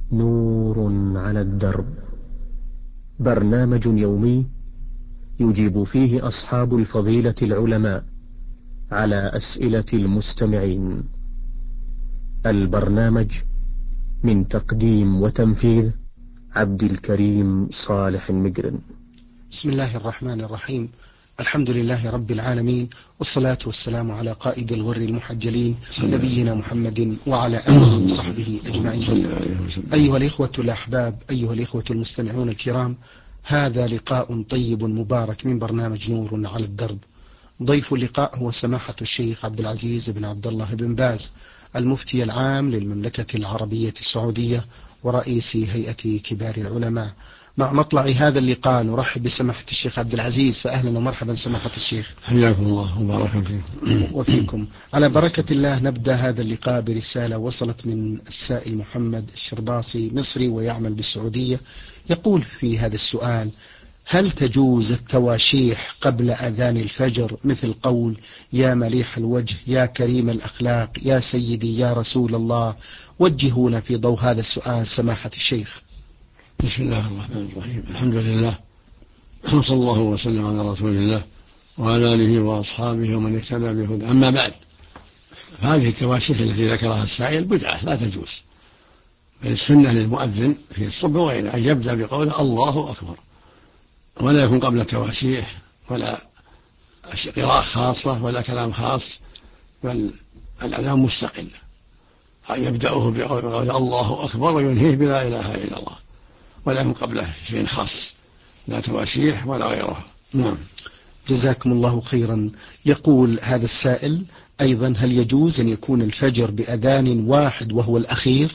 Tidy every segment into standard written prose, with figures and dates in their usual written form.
نور على الدرب، برنامج يومي يجيب فيه أصحاب الفضيلة العلماء على أسئلة المستمعين. البرنامج من تقديم وتنفيذ عبد الكريم صالح المقرن. بسم الله الرحمن الرحيم. الحمد لله رب العالمين، والصلاة والسلام على قائد الغر المحجلين نبينا محمد وعلى آله وصحبه أجمعين. أيها الإخوة الأحباب، أيها الإخوة المستمعون الكرام، هذا لقاء طيب مبارك من برنامج نور على الدرب. ضيف اللقاء هو سماحة الشيخ عبد العزيز بن عبد الله بن باز، المفتي العام للمملكة العربية السعودية ورئيس هيئة كبار العلماء. مع مطلع هذا اللقاء نرحب بسماحة الشيخ عبد العزيز، فأهلا ومرحبا سماحة الشيخ. حياكم الله وبارك فيكم. وفيكم. على بركة الله نبدأ هذا اللقاء برسالة وصلت من السائل محمد الشرباصي، مصري ويعمل بالسعودية. يقول في هذا السؤال: هل تجوز التواشيح قبل أذان الفجر، مثل قول يا مليح الوجه، يا كريم الأخلاق، يا سيدي، يا رسول الله؟ وجهونا في ضوء هذا السؤال سماحة الشيخ. بسم الله الرحمن الرحيم. الحمد لله، وصلى الله وسلم على رسول الله وعلى آله وأصحابه ومن اهتدى بهداه. أما بعد، هذه التواشيح التي ذكرها السائل بدعة لا تجوز، بل السنة للمؤذن في الصبح وغيره أن يبدأ بقوله الله أكبر، ولا يكون قبل التواشيح ولا قراءة خاصة ولا كلام خاص، بل الأذان مستقل، أن يبدأه بقول الله أكبر وينهيه بلا إله إلا الله، ولا يكون قبله شيء خاص، لا تواشيح ولا غيرها. نعم. جزاكم الله خيرا. يقول هذا السائل أيضا: هل يجوز أن يكون الفجر بأذان واحد وهو الأخير؟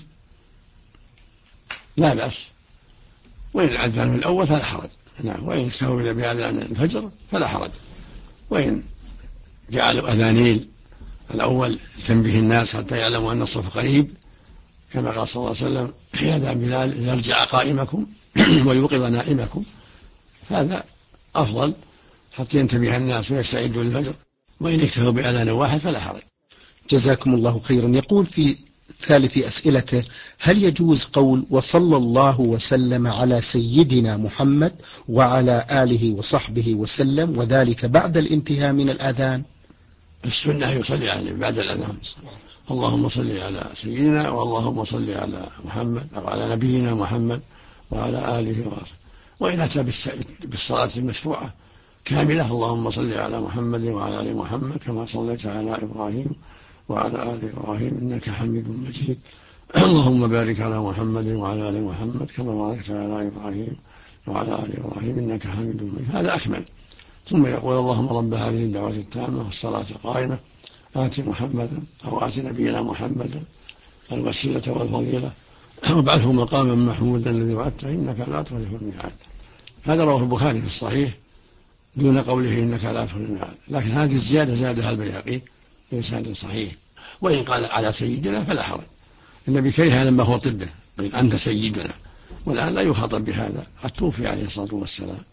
لا بأس، وإن الأذان الأول فلا حرج. نعم. وإن استوى بأذان الفجر فلا حرج، وإن جعلوا أذانين، الأول تنبيه الناس حتى يعلموا أن الصف قريب، كما قال صلى الله عليه وسلم في أذان بلال: يرجع قائمكم ويوقظ نائمكم. هذا أفضل حتى ينتبه الناس ويستعدوا للفجر. وإن اكتفوا بأذان واحد فلا حرج. جزاكم الله خيرا. يقول في ثالث أسئلته: هل يجوز قول وصلى الله وسلم على سيدنا محمد وعلى آله وصحبه وسلم، وذلك بعد الانتهاء من الأذان؟ السنة يصلي عليه بعد الأذان: اللهم صل على سيدنا، واللهم صل على محمد أو على نبينا محمد وعلى آله وصحبه. وإن أتى بالصلاة المشروعة كاملة: اللهم صل على محمد وعلى آل محمد كما صليت على إبراهيم وعلى آل إبراهيم إنك حميد مجيد، اللهم بارك على محمد وعلى آل محمد كما باركت على إبراهيم وعلى آل إبراهيم إنك حميد مجيد. هذا أكمل. ثم يقول: اللهم رب هذه الدعوة التامة والصلاة القائمة آت محمدا أو آت نبينا محمدا الوسيلة والفضيلة وابعثه مقاما محمودا الذي وعدته إنك لا تخلف الميعاد. هذا رواه البخاري في الصحيح دون قوله إنك لا تخلف الميعاد، لكن هذه الزيادة زادها البيهقي بإسناد صحيح. وإن قال على سيدنا فلا حرج، النبي كره لما هو طبه قال أنت سيدنا، والآن لا يخاطب بهذا، قد توفي عليه الصلاة والسلام.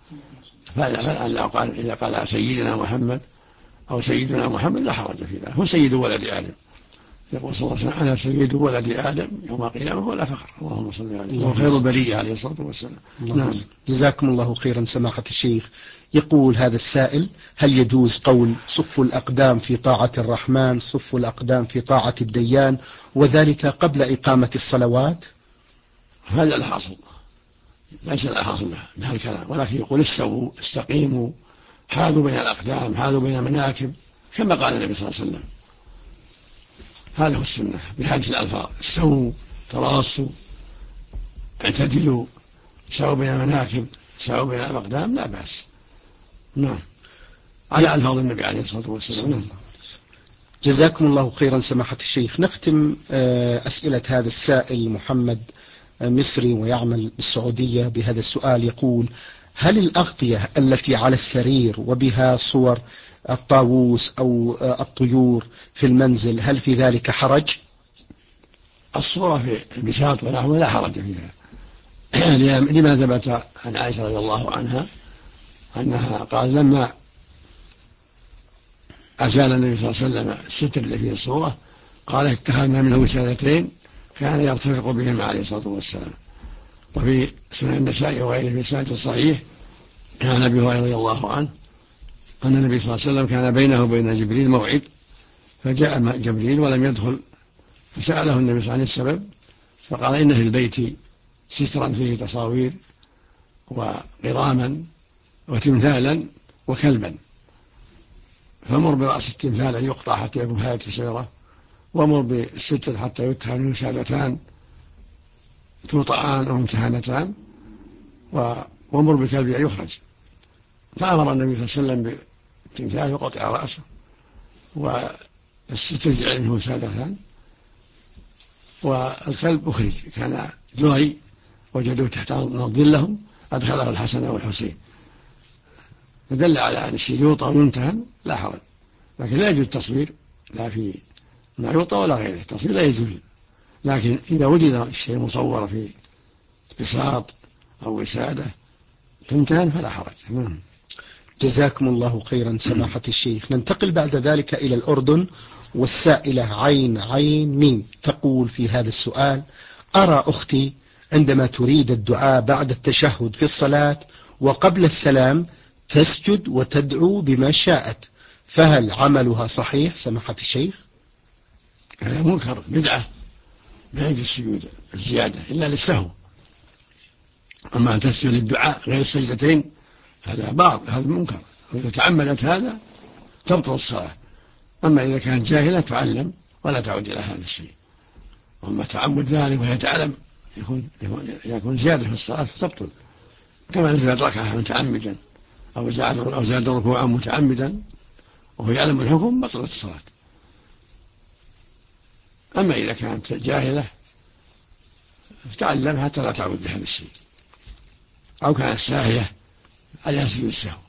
إذا قال على سيدنا محمد أو سيدنا محمد لا حرج في ذلك، هو سيد ولد آدم. يقول صلى الله عليه وسلم: أنا سيد ولد آدم يوم القيامة ولا فخر. اللهم صل عليه، وخير البرية عليه الصلاة والسلام. نعم. جزاكم الله خيرا سماحة الشيخ. يقول هذا السائل: هل يجوز قول صف الأقدام في طاعة الرحمن، صف الأقدام في طاعة الديان، وذلك قبل إقامة الصلوات؟ هذا الحاصل، ليس الحاصل بهذا الكلام، ولكن يقول: استووا، استقيموا، حاذوا بين الأقدام، حاذوا بين المناكب، كما قال النبي صلى الله عليه وسلم. هذا هو السنة بهذه الألفاظ: استووا، تراصوا، اعتدلوا، ساووا بين المناكب، ساووا بين الأقدام، لا بأس. نعم، على ألفاظ النبي عليه الصلاة والسلام. نعم. جزاكم الله خيرا سماحة الشيخ. نختم أسئلة هذا السائل محمد، مصري ويعمل بالسعودية، بهذا السؤال. يقول: هل الأغطية التي على السرير وبها صور الطاووس أو الطيور في المنزل، هل في ذلك حرج؟ الصورة في البساط ونحوه لا حرج فيها، لما ثبت عن عائشة رضي الله عنها أنها قال: لما أزال النبي صلى الله عليه وسلم الستر اللي فيه الصورة قال: اتخذنا منه وسادتين كان يرتفق بهم عليه الصلاة والسلام. وفي سنن النسائي وغيره في سنة الصحيح كان أبي هريرة رضي الله عنه أن النبي صلى الله عليه وسلم كان بينه وبين جبريل موعد، فجاء جبريل ولم يدخل، فسأله النبي صلى الله عليه وسلم عن السبب، فقال: إن في البيت سترا فيه تصاوير وقراما وتمثالا وكلبا، فمر برأس التمثال أن يقطع حتى يكون هيئة الشجرة، ومر بالستر حتى يتهم وسادتان توطعان وممتهنتان، ومر بالكلب أن يخرج. فأمر النبي صلى الله عليه وسلم بالتمثال وقطع رأسه، والستر جعل منه سادتان، والكلب أخرج. كان جري وجدوه تحت ظل لهم، أدخله الحسن والحسين، فدل على أن الشيء يوطى ويمتهن لا حرج، لكن لا يجوز التصوير لا في ما يوطى ولا غيره، التصوير لا يجوز. لكن إذا وجد الشيء مصور في بساط أو وسادة تمتهن فلا حرج. جزاكم الله خيرا سماحة الشيخ. ننتقل بعد ذلك إلى الأردن، والسائلة عين عين ميم تقول في هذا السؤال: أرى أختي عندما تريد الدعاء بعد التشهد في الصلاة وقبل السلام تسجد وتدعو بما شاءت، فهل عملها صحيح سماحة الشيخ؟ هذا منكر بدعة، لا يجوز السجود الزيادة إلا للسهو. أما أن تسجد للدعاء غير السجدتين هذا باطل، هذا منكر، وإذا تعمدت هذا تبطل الصلاة. أما إذا كانت جاهلة تعلم ولا تعود إلى هذا الشيء. أما تعمد ذلك وهي تعلم يكون زيادة في الصلاة فتبطل، كما إذا أدركها متعمدا أو زاد ركوعا متعمدا وهو يعلم الحكم بطلت الصلاة. أما إذا كانت جاهلة فتعلم حتى لا تعود بهذا الشيء، أو كانت ساهية عليها سجود السهو.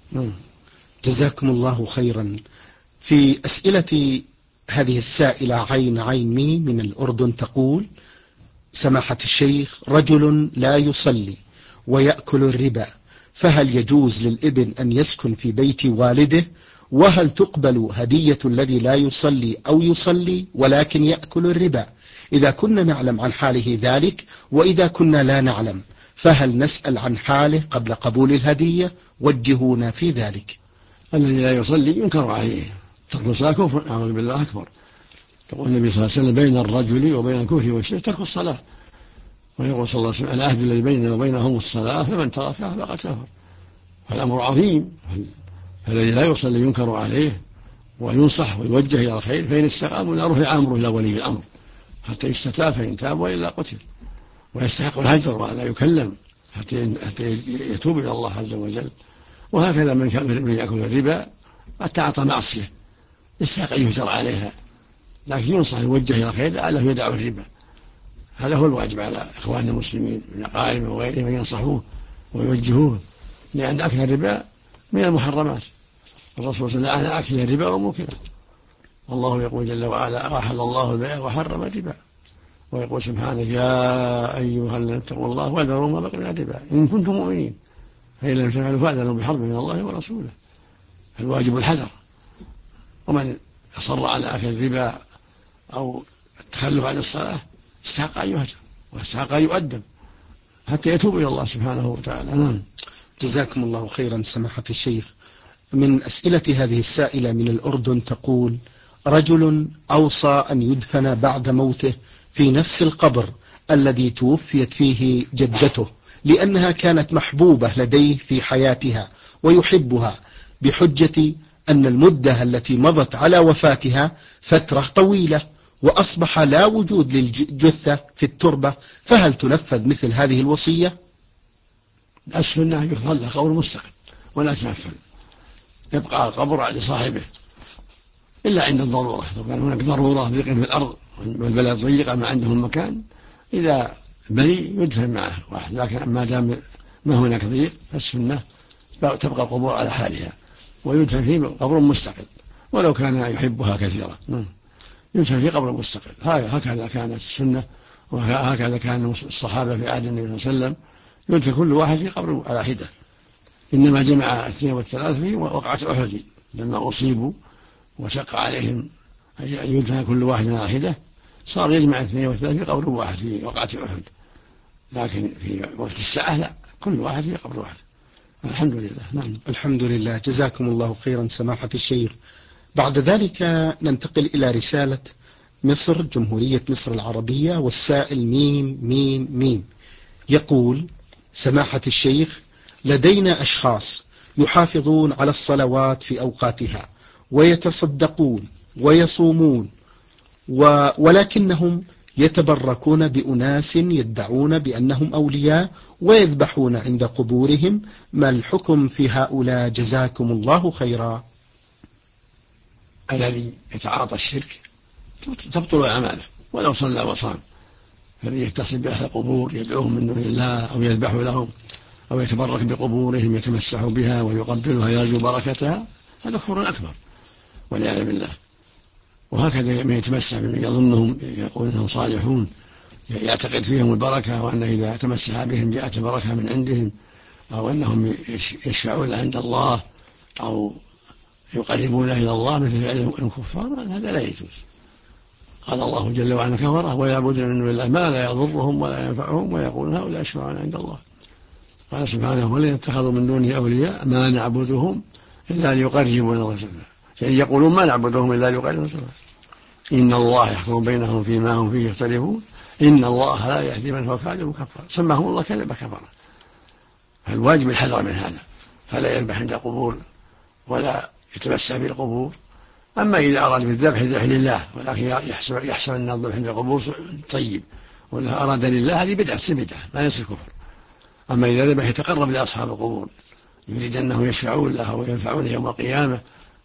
جزاكم الله خيرا. في أسئلة هذه السائلة عين عين مي من الأردن تقول: سماحة الشيخ، رجل لا يصلي ويأكل الربا، فهل يجوز للابن أن يسكن في بيت والده؟ وهل تقبل هدية الذي لا يصلي أو يصلي ولكن يأكل الربا إذا كنا نعلم عن حاله ذلك؟ وإذا كنا لا نعلم فهل نسأل عن حاله قبل قبول الهدية؟ وجهونا في ذلك. الذي لا يصلي ينكر عليه، ترك الصلاة كفر، أعوذ بالله أكبر. يقول النبي صلى الله عليه وسلم: بين الرجل وبين الكفر والشرك ترك الصلاة. ويقول صلى الله عليه وسلم: العهد الذي بيننا وبينهم الصلاة فمن تركها فقد كفر. فالأمر عظيم. الذي لا يصلي ينكر عليه وينصح ويوجه إلى الخير، فإن استقام رفع أمره إلى ولي الأمر حتى يستتاب، فإن تاب وإلا قتل، ويستحق الهجر ولا يكلم حتى يتوب إلى الله عز وجل. وهكذا من يأكل الربا قد تعاطى معصية يستحق أن يهجر عليها، لكن ينصح يوجه إلى الخير لعله يدع الربا. هذا هو الواجب على إخواننا المسلمين من أقاربه وغيرهم أن ينصحوه ويوجهوه، لأن أكل الربا من المحرمات. الرسول صلى الله عليه وسلم لعن أكل الربا وموكله. والله يقول جل وعلا: أحل الله البيع وحرم الربا. ويقول سبحانه: يا أيها الذين اتقوا الله وذروا ما بقي من الربا إن كنتم مؤمنين فإن لم تفعلوا فأذنوا بحرب من الله ورسوله. الواجب الحذر، ومن أصر على أكل الربا أو التخلف عن الصلاة استحق أن يهجر واستحق أن يؤدب حتى يتوب إلى الله سبحانه وتعالى. جزاكم الله خيرا سماحة الشيخ. من أسئلة هذه السائلة من الأردن تقول: رجل أوصى أن يدفن بعد موته في نفس القبر الذي توفيت فيه جدته، لأنها كانت محبوبة لديه في حياتها ويحبها، بحجة أن المدة التي مضت على وفاتها فترة طويلة وأصبح لا وجود للجثة في التربة، فهل تنفذ مثل هذه الوصية؟ السنة يظل قبر مستقل ولا تنفذ، يبقى القبر لصاحبه إلا عند الضرورة. لو كان هناك ضرورة ضيق في الأرض والبلد ضيقة ما عندهم مكان، إذا بني يدفن معه واحد، لكن ما دام ما هناك ضيق فالسنة تبقى القبور على حالها ويدفن في قبر مستقل، ولو كان يحبها كثيرا يدفن في قبر مستقل. هكذا كانت السنة، وهكذا كان الصحابة في عهد النبي صلى الله عليه وسلم، يدفن كل واحد في قبر على حدة. إنما جمع 2 و3 في وقعة أحد لما أصيبوا وشق عليهم أن يدفن كل واحد على حدة، صار يجمع 2 و3 في قبر واحد في وقعة أحد، لكن في وقت الساعة لا، كل واحد في قبر واحد. الحمد لله. نعم. الحمد لله، جزاكم الله خيرا سماحة الشيخ. بعد ذلك ننتقل إلى رسالة مصر، جمهورية مصر العربية، والسائل ميم ميم ميم يقول: سماحة الشيخ، لدينا أشخاص يحافظون على الصلوات في أوقاتها ويتصدقون ويصومون، ولكنهم يتبركون بأناس يدعون بأنهم أولياء ويذبحون عند قبورهم. ما الحكم في هؤلاء جزاكم الله خيرا؟ الذي يتعاطى الشرك تبطل أعماله ولو صلى وصام، الذي يتصل بأهل القبور يدعوهم من دون الله أو يذبح لهم أو يتبرك بقبورهم يتمسح بها ويقبلها يرجو بركتها، هذا كفر أكبر والعياذ بالله. وهكذا من يتمسح بمن يظنهم يقول انهم صالحون يعتقد فيهم البركه، وان اذا تمسح بهم جاءت البركه من عندهم، او انهم يشفعون عند الله او يقربون الى الله مثل فعل الكفار، هذا لا يجوز. قال الله جل وعلا: كفره ويعبدون من دون الله ما لا يضرهم ولا ينفعهم ويقولون هؤلاء يشفعون عند الله. قال سبحانه: والذين اتخذوا من دونه اولياء ما نعبدهم الا ليقربونا الله زلفى، يعني يقولون ما نعبدهم الا ليقربونا زلفى، ان الله يحكم بينهم فيما هم فيه يختلفون ان الله لا يهدي من هو كاذب كفار. سماهم الله كذب كفر. فالواجب الحذر من هذا، فلا يذبح عند القبور ولا يتمسح بالقبور. اما اذا اراد بالذبح ذبح لله، ولكن يحسب ان الذبح عند القبور طيب، ولا اراد لله، هذه بدعه ما يصير كفر. اما اذا ذبح يتقرب لاصحاب القبور يريد انهم يشفعون له وينفعونه يوم القيامه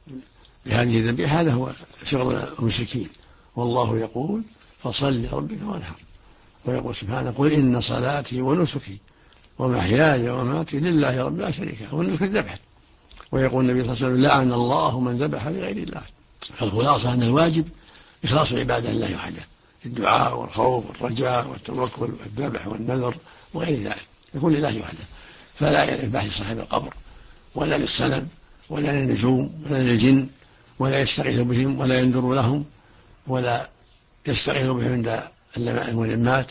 بهذه الذبيحه، هذا هو شغل المشركين. والله يقول: فصل لربك وانحر. ويقول سبحانه: قل إن صلاتي ونسكي ومحياي ومماتي لله رب لا شريك له، والنسك الذبح. ويقول النبي صلى الله عليه وسلم: لعن الله من ذبح لغير الله. فالخلاصة أن الواجب إخلاص عبادة الله وحده، الدعاء والخوف والرجاء والتوكل والذبح والنذر وغير ذلك يكون لله وحده، فلا يذبح لصاحب القبر ولا للصنم ولا للنجوم ولا للجن، ولا يستغيث بهم ولا ينذر لهم ولا يستغيث بهم عند الملمات،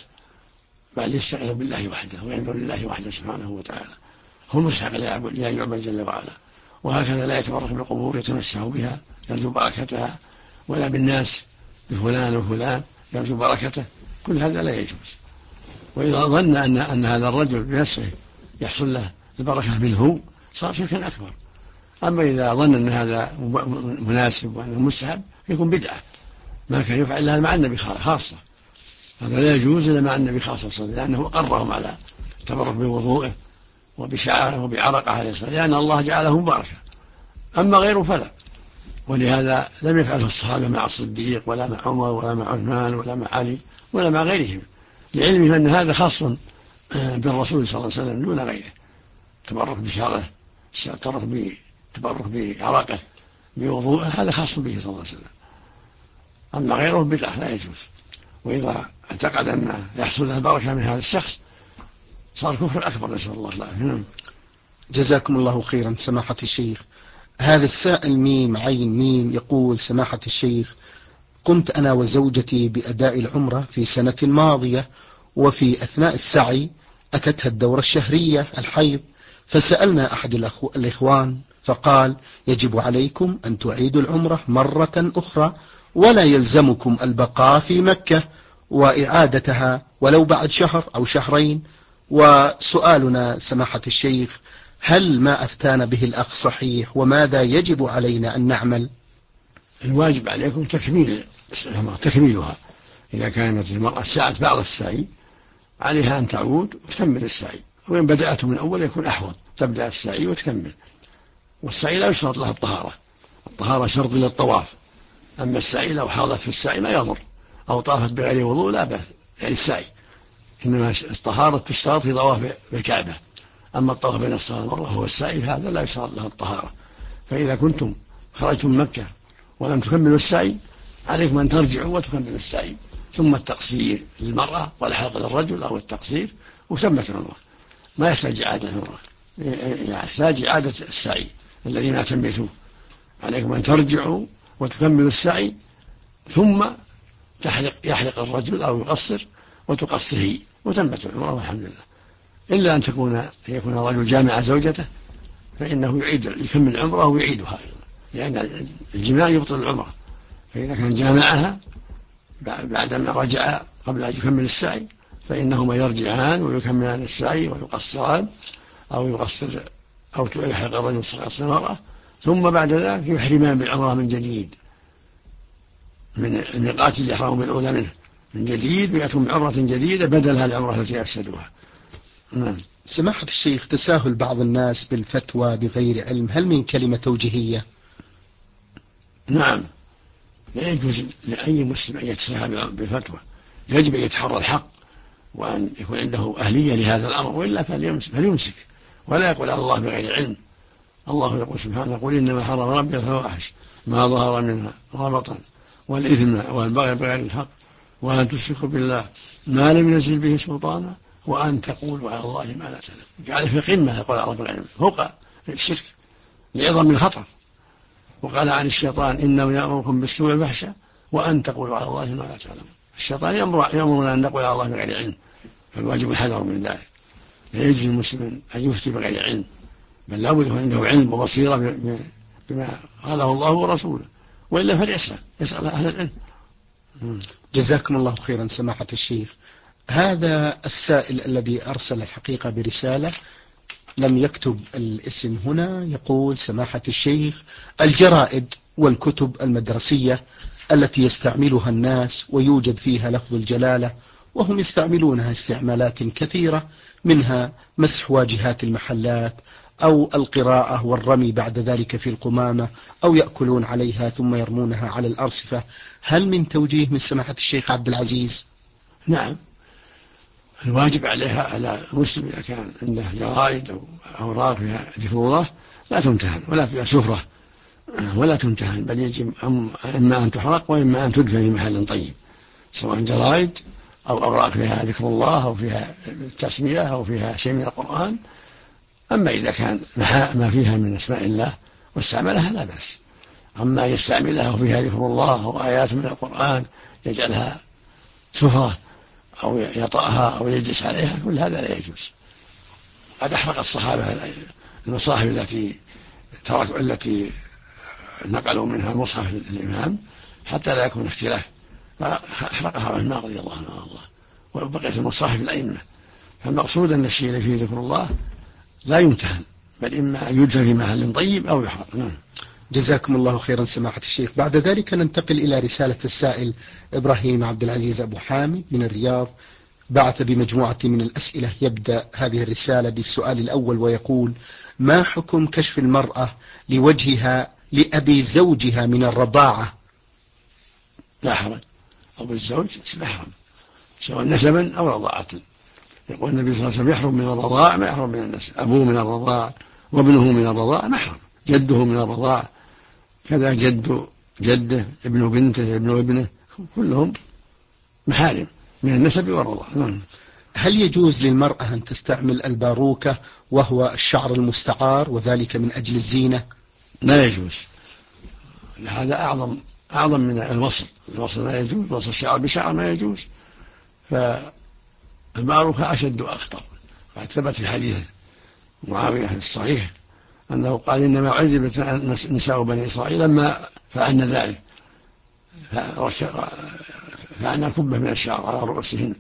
بل يستغيث بالله وحده وينذر لله وحده سبحانه وتعالى. هو المستحق لا يعبد جل وعلا. وهكذا لا يتبرك بالقبور يتمسح بها يرجو بركتها، ولا بالناس بفلان وفلان يرجو بركته، كل هذا لا يجوز. وإذا ظن أن هذا الرجل بنفسه يحصل له البركة منه صار شركا أكبر. أما إذا ظن أن هذا مناسب وأنه مستحب يكون بدعة، ما كان يفعل لها مع النبي خاصة، هذا لا يجوز إلا مع النبي خاصة، لأنه قرهم على التبرك بوضوءه وبشعره وبعرقه عليه الصلاة، لأن الله جعله مباركا. أما غيره فلا. ولهذا لم يفعله الصحابة مع الصديق ولا مع عمر ولا مع عثمان ولا مع علي ولا مع غيرهم، لعلمهم أن هذا خاص بالرسول صلى الله عليه وسلم دون غيره، تبرك بشعره، تبرك بعرقه بوضوءه، هذا خاص به صلى الله عليه وسلم. أما غيره بدعة لا يجوز. وإذا اعتقد أن يحصل له البركة من هذا الشخص صار كفر أكبر، نسأل الله العافية. جزاكم الله خيرا سماحة الشيخ. هذا السائل ميم عين ميم يقول: سماحة الشيخ، قمت أنا وزوجتي بأداء العمرة في سنة ماضية، وفي أثناء السعي أتتها الدورة الشهرية الحيض، فسألنا أحد الإخوان فقال: يجب عليكم أن تعيدوا العمرة مرة أخرى، ولا يلزمكم البقاء في مكة وإعادتها ولو بعد شهر أو شهرين. وسؤالنا سماحة الشيخ: هل ما أفتانا به الأخ صحيح، وماذا يجب علينا أن نعمل؟ الواجب عليكم تكميلها. إذا كانت المرأة سعت بعض السعي عليها أن تعود وتكمل السعي، وإن بدأت من أول يكون أحوط، تبدأ السعي وتكمل. والسعي لا يشترط لها الطهارة شرط للطواف. أما السعي لو حاضت في السعي ما يضر، أو طافت بغير وضوء لا بأس، يعني السعي إنما الطهارة تشترط في طواف بالكعبة. أما الطواف بين الصلاة والمروة هو السعي، هذا لا يشترط له الطهارة. فإذا كنتم خرجتم من مكة ولم تكملوا السعي عليكم أن ترجعوا وتكملوا السعي، ثم التقصير للمرأة والحلق للرجل أو التقصير، وتمت العمرة. ما يحتاج إعادة العمرة، يحتاج إعادة السعي الذي ما تميتوه. عليكم أن ترجعوا وتكملوا السعي ثم يحلق الرجل أو يقصر وتقصر هي وتمت العمرة والحمد لله، إلا أن يكون الرجل جامع زوجته فإنه يكمل العمرة ويعيدها أيضا، لأن الجماع يبطل العمرة. فإذا كان جامعها بعدما رجع قبل أن يكمل السعي فإنهما يرجعان ويكملان السعي ويقصران، أو يحلق الرجل ويقصر المرأة، ثم بعد ذلك يحرمان بالعمرة من جديد من الميقات اللي يحرموا بالأولى منه من جديد، ويأتون بعمرة جديدة بدلها العمرة التي أفسدوها. نعم. سماحة الشيخ، تساهل بعض الناس بالفتوى بغير علم، هل من كلمة توجيهية؟ نعم، لا يجوز لأي مسلم أن يتساهل بالفتوى، يجب أن يتحرى الحق وأن يكون عنده أهلية لهذا الأمر، وإلا فليمسك ولا يقول على الله بغير علم. الله يقول سبحانه: قل إنما حرم ربي الفواحش ما ظهر منها وما بطن والإثم والبغي بغير الحق وأن تشركوا بالله ما لم ينزل به سلطانا وأن تقولوا على الله ما لا تعلمون. جعل في قمة يقول على الله بغير علم فوق الشرك لعظم الخطر. وقال عن الشيطان: إنه يأمركم بالسوء والفحشاء وأن تقولوا على الله ما لا تعلمون. الشيطان يأمرنا أن نقول على الله بغير علم، فالواجب الحذر من ذلك. لا يجوز للمسلم أن يفتي بغير علم، بل لا بد عنده علم وبصيرة بما قاله الله ورسوله، وإلا فليسأل أهل العلم. جزاكم الله خيرا سماحة الشيخ. هذا السائل الذي أرسل الحقيقة برسالة لم يكتب الاسم هنا، يقول: سماحة الشيخ، الجرائد والكتب المدرسية التي يستعملها الناس ويوجد فيها لفظ الجلالة وهم يستعملونها استعمالات كثيرة، منها مسح واجهات المحلات أو القراءة والرمي بعد ذلك في القمامة، أو يأكلون عليها ثم يرمونها على الأرصفة، هل من توجيه من سماحة الشيخ عبد العزيز؟ نعم، الواجب على المسلم إذا كان عنده جرائد أو أوراق فيها ذكر الله لا تمتهن ولا فيها سفرة ولا تمتهن، بل يجب إما أن تحرق وإما أن تدفن في محل طيب، سواء جرائد أو أوراق فيها ذكر الله أو فيها التسمية أو فيها شيء من القرآن. أما إذا كان ما فيها من أسماء الله واستعملها لا بأس. أما يستعملها وفيها ذكر الله وآيات من القرآن يجعلها سفرة أو يطأها أو يجلس عليها، كل هذا لا يجوز. قد أحرق الصحابة المصاحف التي نقلوا منها المصحف الإمام حتى لا يكون اختلاف، فأحرقها عثمان رضي الله عنه وبقيت المصاحف الأئمة. فالمقصود أن الشيء اللي فيه ذكر الله لا يمتهن، بل إما أن يدفن في محل طيب أو يحرق. جزاكم الله خيرا سماحة الشيخ. بعد ذلك ننتقل إلى رسالة السائل إبراهيم عبد العزيز أبو حامد من الرياض، بعث بمجموعة من الأسئلة. يبدأ هذه الرسالة بالسؤال الأول ويقول: ما حكم كشف المرأة لوجهها لأبي زوجها من الرضاعة؟ لا حرج، أبو الزوج محرم سواء نسبا أو رضاعة. يقول النبي صلى الله عليه وسلم: يحرم من الرضاع ما يحرم من النسب، أبوه من الرضاع وابنه من الرضاع محرم، جده من الرضاع كذا، جده ابن بنته ابن ابنه كلهم محارم من النسب والرضاع. هل يجوز للمرأة أن تستعمل الباروكة وهو الشعر المستعار وذلك من أجل الزينة؟ لا يجوز، هذا أعظم من الوصل ما يجوز، وصل الشعر بشعر ما يجوز، فالباروكة أشد وأخطر. قد ثبت في حديث معاوية الصحيح أنه قال: إنما عذبت نساء بني إسرائيل لما فعلنا ذلك، فعلنا كبة من الشعر على رؤوسهن.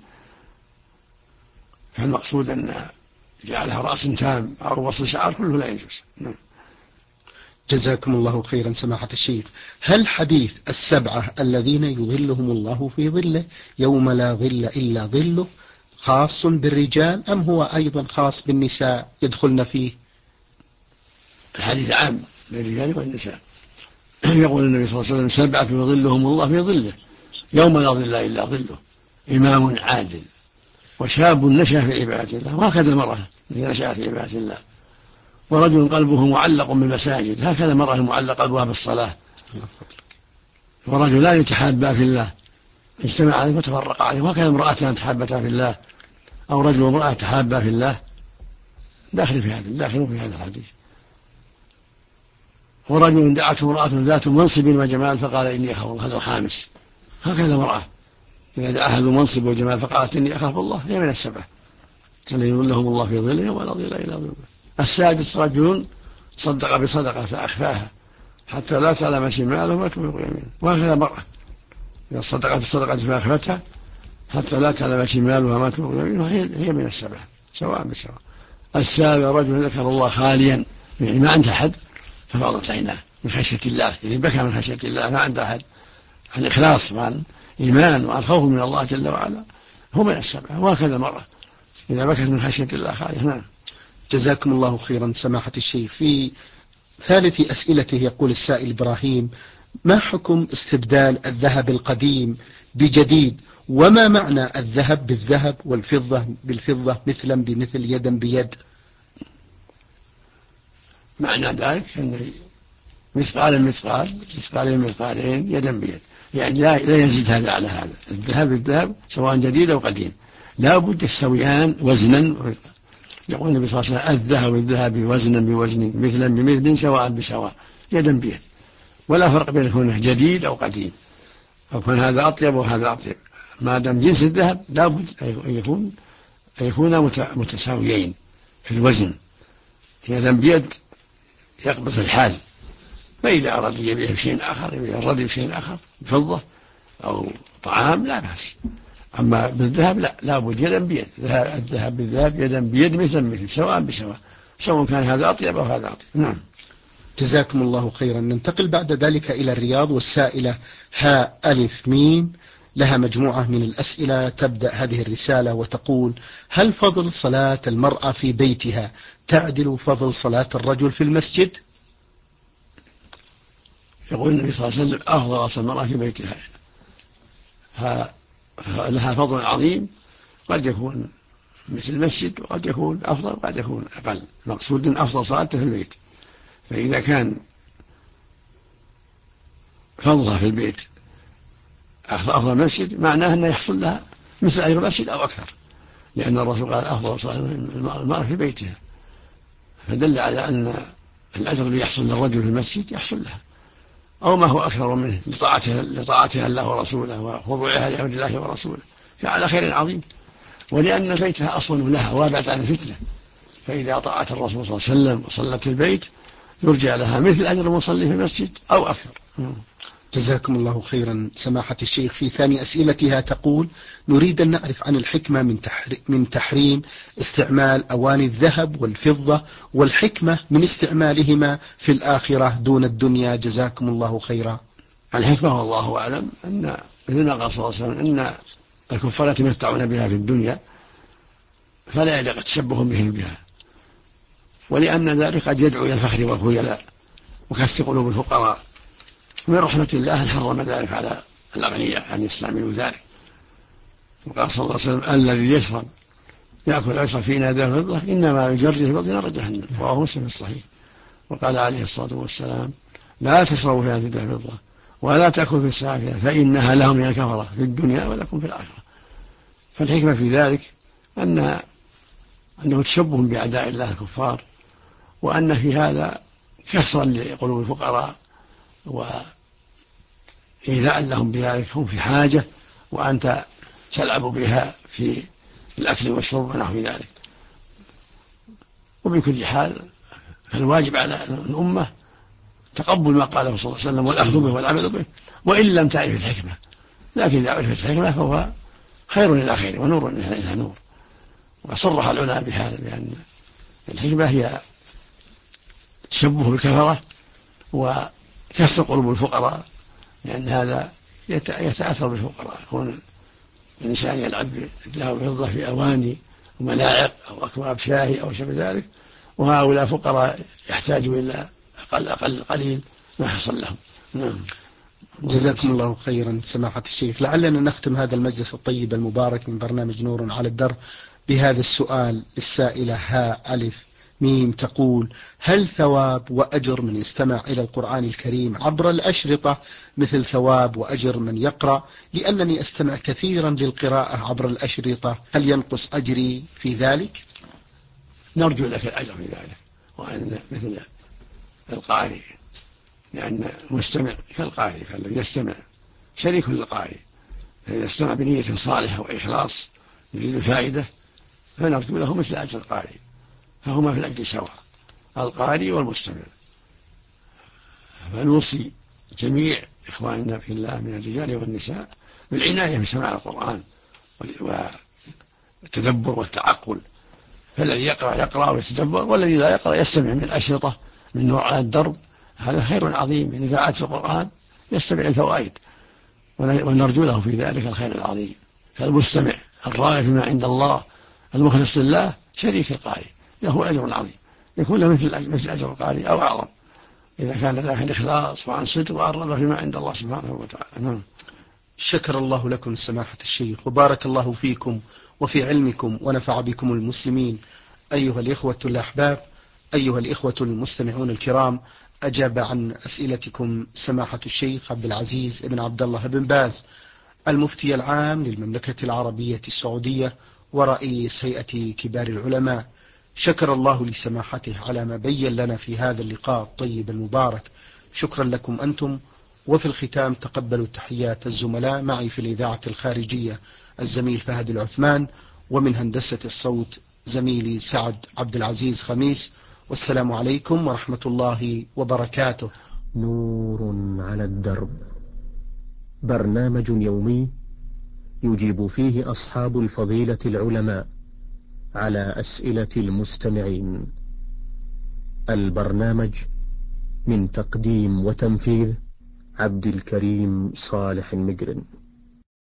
فالمقصود أن جعلها رأس تام أو وصل شعر كله لا يجوز. جزاكم الله خيرا سماحة الشيخ. هل حديث السبعة الذين يظلهم الله في ظله يوم لا ظل إلا ظله خاص بالرجال أم هو أيضا خاص بالنساء يدخلن فيه؟ الحديث عام للرجال والنساء. يقول النبي صلى الله عليه وسلم: سبعة يظلهم الله في ظله يوم لا ظل إلا ظله: إمام عادل، وشاب نشأ في عبادة الله، وهكذا المرأة التي نشأت في عبادة الله، ورجل قلبه معلق بالمساجد، هكذا المرأة المعلق قلبها بالصلاة، ورجل لا يتحابا في الله اجتمع عليه وتفرق عليه، وهكذا امرأتان تحابتا في الله، أو رجل وامرأة تحابا في الله، داخل في هذا الحديث. ورجل دعته امرأة ذات منصب وجمال فقال: إني أخاف الله، هذا الخامس. هكذا المرأة إذا جاء أهل المنصب وجمال فقالت إني أخاف الله، هي من السبع الذين يظلهم الله في ظله ولا ظل إلا ظله. السادس رجل صدق بصدقة فأخفاها حتى لا تعلم شماله ما تنفق يمينه، وهكذا المرأة إذا صدق بصدقة فأخفتها حتى لا تعلم شمالها ما تنفق يمينه، هي من السبع سواء بسواء. السابع رجل ذكر الله خاليا، يعني ما عنده أحد ففاضت عيناه من خشية الله، يعني بكى من خشية الله، ما عنده أحد، عن إخلاص وعن إيمان وعن خوف من الله جل وعلا، هو من السبع. وهكذا المرأة إذا بكت من خشية الله خاليا. نعم. جزاكم الله خيرا سماحة الشيخ. في ثالث أسئلته يقول السائل إبراهيم: ما حكم استبدال الذهب القديم بجديد؟ وما معنى الذهب بالذهب والفضة بالفضة مثلا بمثل يدا بيد؟ معنى ذلك أن مثقال مثقال، مثقالين مثقالين، يدا بيد، يعني لا يزيد هذا على هذا. الذهب بالذهب سواء جديد أو قديم لا بد يستويان وزنا. يقول النبي صلى الله عليه وسلم: الذهب بالذهب وزنا بوزن مثلا بمثل سواء بسواء يدا بيد. ولا فرق بين كونه جديد أو قديم، أو كان هذا أطيب وهذا أطيب، ما دام جنس الذهب لا بد أن يكون متساويين في الوزن. يدا بيد يقبض في الحال، فإذا أراد يبيع بشيء آخر، يبيع الردي بشيء آخر فضة أو طعام لا بأس. أما بالذهب لا بد يدا بيد، الذهب بالذهب يدا بيد مثلا مثل سواء بسواء، سواء كان هذا أطيب أو هذا أطيب. نعم. جزاكم الله خيرا. ننتقل بعد ذلك إلى الرياض، والسائلة هاء ألف ميم لها مجموعة من الأسئلة. تبدأ هذه الرسالة وتقول: هل فضل صلاة المرأة في بيتها تعدل فضل صلاة الرجل في المسجد؟ يقول النبي صلى الله عليه وسلم: أفضل صلاة المرأة في بيتها لها فضل عظيم، قد يكون مثل المسجد وقد يكون أفضل وقد يكون أقل، مقصود أفضل صلاة في البيت. فإذا كان فضلها في البيت أفضل المسجد معناه أنه يحصل لها مثل أجر المسجد أو أكثر، لأن الرسول قال: أفضل صلاة المرأة في بيتها، فدل على أن الأجر اللي يحصل للرجل في المسجد يحصل لها أو ما هو أكثر منه لطاعتها الله ورسوله وخضوعها لأمر الله ورسوله، فعلى خير عظيم. ولأن بيتها أصون لها وابعد عن الفتنة، فإذا أطاعت الرسول صلى الله عليه وسلم وصلت في البيت يرجى لها مثل أجر المصلي في المسجد أو أكثر. جزاكم الله خيرا سماحة الشيخ. في ثاني أسئلتها تقول: نريد أن نعرف عن الحكمة من تحريم استعمال أواني الذهب والفضة، والحكمة من استعمالهما في الآخرة دون الدنيا. جزاكم الله خيرا. الحكمة والله أعلم أن مثل ما قال صلى الله عليه وسلم أن الكفار يتمتعون بها في الدنيا فلا يليق التشبه بهم بها، ولأن ذلك قد يدعو إلى الفخر والخيلاء وكسر قلوب الفقراء، من رحمة الله أن حرم ذلك على الأغنياء أن يستعملوا ذلك. وقال صلى الله عليه وسلم: الذي يشرب يأكل ويشرب في إناء ذهب وفضة إنما يجري في بطن نار جهنم، رواه مسلم في الصحيح. وقال عليه الصلاة والسلام: لا تشربوا في هذه ذهب وفضة ولا تأكلوا في السافلة فإنها لهم من الكفرة في الدنيا ولكم في الآخرة. فالحكمة في ذلك أنه تشبه بأعداء الله الكفار، وأن في هذا كسرا لقلوب الفقراء وإيذاء لهم بذلك، هم في حاجة وأنت تلعب بها في الأكل والشرب ونحو ذلك. وبكل حال فالواجب على الأمة تقبل ما قاله صلى الله عليه وسلم والأخذ به والعمل به، وإن لم تعرف الحكمة، لكن إذا عرفت الحكمة فهو خير إلى خير ونور إلى نور. وصرح العلماء بهذا بأن الحكمة هي تشبه بالكفرة وكسر قلوب الفقراء، لأن هذا يتأثر بالفقراء، يكون الإنسان يلعب بالذهب والفضة في أواني وملاعق أو أكواب شاهي أو شبه ذلك، وهؤلاء فقراء يحتاجوا إلى أقل قليل ما حصل لهم. نعم. جزاكم الله خيرا سماحة الشيخ. لعلنا نختم هذا المجلس الطيب المبارك من برنامج نور على الدرب بهذا السؤال. السائلة هاء ألف ميم تقول: هل ثواب وأجر من يستمع إلى القرآن الكريم عبر الأشرطة مثل ثواب وأجر من يقرأ؟ لأنني أستمع كثيرا للقراءة عبر الأشرطة، هل ينقص أجري في ذلك؟ نرجو لك الأجر في ذلك، وأن مثل القارئ، لأن المستمع كالقارئ، فالذي يستمع شريك للقارئ، فإذا استمع بنية صالحة وإخلاص يريد الفائدة فنرجو له مثل أجر القارئ، فهما في الأجر سواء، القارئ والمستمع. فنوصي جميع إخواننا في الله من الرجال والنساء بالعناية بسماع القرآن والتدبر والتعقل، فالذي يقرأ ويتدبر، والذي لا يقرأ يستمع من أشرطة من نوع الدرب، هذا خير عظيم من إذاعة القرآن يستمع الفوائد، ونرجو له في ذلك الخير العظيم. فالمستمع الراغب فيما عند الله المخلص لله شريك القارئ له أجر عظيم، يكون له مثل أجر القارئ أو أعظم إذا كان له الإخلاص وعن صدق وأرغب فيما عند الله سبحانه وتعالى. شكر الله لكم سماحة الشيخ، وبارك الله فيكم وفي علمكم ونفع بكم المسلمين. أيها الإخوة الأحباب، أيها الإخوة المستمعون الكرام، أجاب عن أسئلتكم سماحة الشيخ عبد العزيز بن عبد الله بن باز، المفتي العام للمملكة العربية السعودية ورئيس هيئة كبار العلماء. شكر الله لسماحته على ما بين لنا في هذا اللقاء الطيب المبارك. شكرا لكم أنتم. وفي الختام تقبلوا تحيات الزملاء معي في الإذاعة الخارجية الزميل فهد العثمان، ومن هندسة الصوت زميلي سعد عبد العزيز خميس. والسلام عليكم ورحمة الله وبركاته. نور على الدرب، برنامج يومي يجيب فيه أصحاب الفضيلة العلماء على أسئلة المستمعين. البرنامج من تقديم وتنفيذ عبد الكريم صالح المجرن.